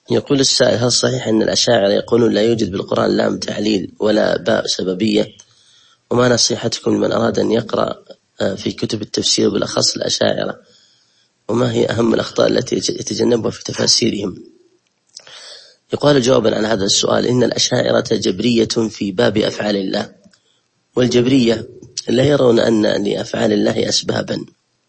يقول السائل: هل صحيح أن الأشاعرة يقولون لا يوجد بالقرآن لام تعليل ولا باء سببية؟ وما نصيحتكم لمن أراد أن يقرأ في كتب التفسير بالأخص الأشاعرة؟ وما هي أهم الأخطاء التي يتجنبها في تفاسيرهم؟ يقال جوابا على هذا السؤال: إن الأشاعرة جبرية في باب أفعال الله، والجبرية لا يرون أن لأفعال الله أسبابا،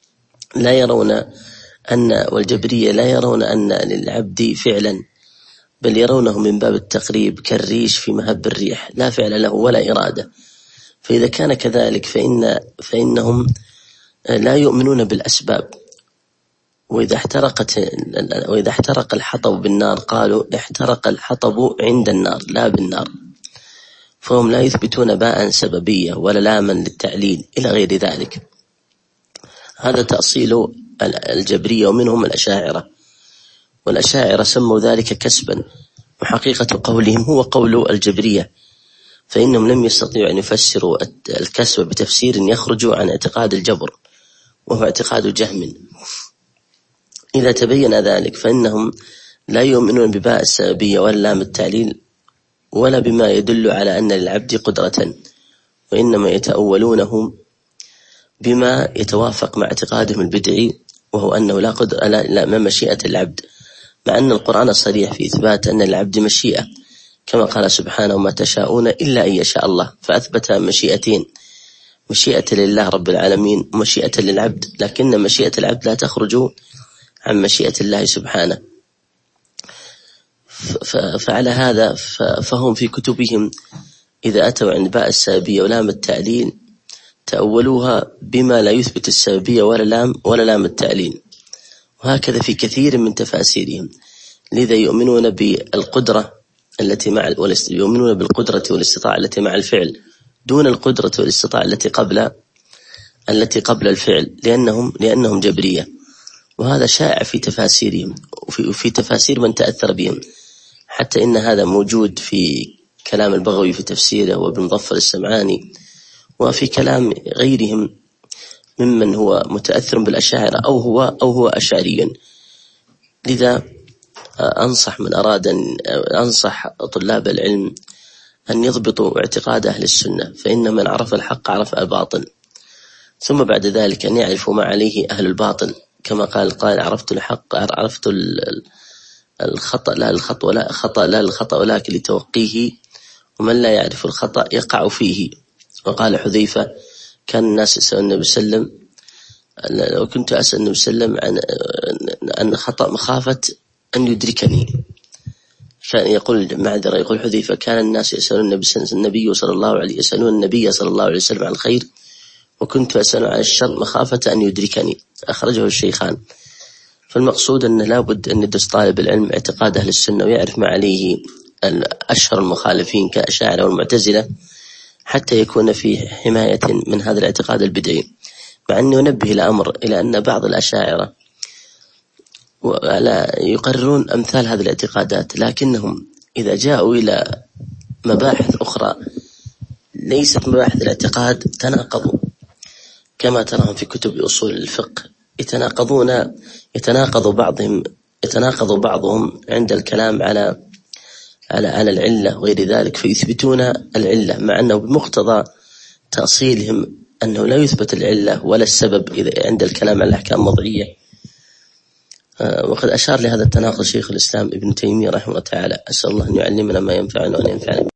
والجبرية لا يرون أن للعبد فعلا، بل يرونه من باب التقريب كالريش في مهب الريح، لا فعل له ولا إرادة. فإذا كان كذلك فإنهم لا يؤمنون بالأسباب. وإذا احترق الحطب بالنار قالوا احترق الحطب عند النار لا بالنار، فهم لا يثبتون باء سببية ولا لاما للتعليل إلى غير ذلك. هذا تأصيل الجبرية، ومنهم الأشاعرة، والأشاعرة سموا ذلك كسبا، وحقيقة قولهم هو قول الجبرية، فإنهم لم يستطيعوا أن يفسروا الكسب بتفسير يخرج عن اعتقاد الجبر، وهو اعتقاد جهم. إذا تبين ذلك فإنهم لا يؤمنون بباء السببية ولا لام التعليل ولا بما يدل على أن للعبد قدرة، وإنما يتأولونه بما يتوافق مع اعتقادهم البدعي، وهو أنه لا مشيئة العبد، مع أن القرآن صريح في إثبات أن للعبد مشيئة، كما قال سبحانه: ما تشاءون إلا أن يشاء الله، فأثبت مشيئتين: مشيئة لله رب العالمين ومشيئة للعبد، لكن مشيئة العبد لا تخرج عن مشيئة الله سبحانه. فعلى هذا فهم في كتبهم إذا أتوا عند باء السببية ولام التعليل تأولوها بما لا يثبت السببية ولا لام التعليل، وهكذا في كثير من تفاسيرهم. لذا يؤمنون بالقدرة يؤمنون بالقدرة والاستطاعة التي مع الفعل دون القدرة والاستطاعة التي قبل الفعل، لأنهم جبرية. وهذا شائع في تفاسيرهم وفي تفاسير من تأثر بهم، حتى إن هذا موجود في كلام البغوي في تفسيره وابن مظفر السمعاني، وفي كلام غيرهم ممن هو متأثر بالأشاعرة أو هو أشعري. لذا أنصح طلاب العلم أن يضبطوا اعتقاد أهل السنة، فإن من عرف الحق عرف الباطل، ثم بعد ذلك أن يعرفوا ما عليه أهل الباطل، كما قال عرفت الحق، عرفت الخطأ لا الخطأ ولكن لتوقيه، ومن لا يعرف الخطأ يقع فيه. وقال حذيفة: كان الناس يسألون النبي صلى الله عليه وسلم، لو كنت أسأل النبي صلى الله عليه وسلم عن خطأ مخافة أن يدركني، كان يقول معذرة، يقول حذيفة: كان الناس يسألون النبي صلى الله عليه وسلم عن الخير، وكنت أسأل عن الشر مخافة أن يدركني. أخرجه الشيخان. فالمقصود أن لابد أن يدرس طالب العلم اعتقاد أهل السنة ويعرف ما عليه أشهر المخالفين كأشاعرة والمعتزلة، حتى يكون في حماية من هذا الاعتقاد البدعي. مع أني أنبه إلى أن بعض الأشاعرة يقررون أمثال هذه الاعتقادات، لكنهم إذا جاءوا إلى مباحث أخرى ليست مباحث الاعتقاد تناقضوا، كما تراهم في كتب أصول الفقه يتناقض بعضهم عند الكلام على العلة وغير ذلك، فيثبتون العلة، مع أنه بمقتضى تأصيلهم أنه لا يثبت العلة ولا السبب إذا عند الكلام على الأحكام الوضعية. وقد أشار لهذا التناقض شيخ الإسلام ابن تيمية رحمه الله تعالى. أسأل الله أن يعلمنا ما ينفعنا وأن ينفعنا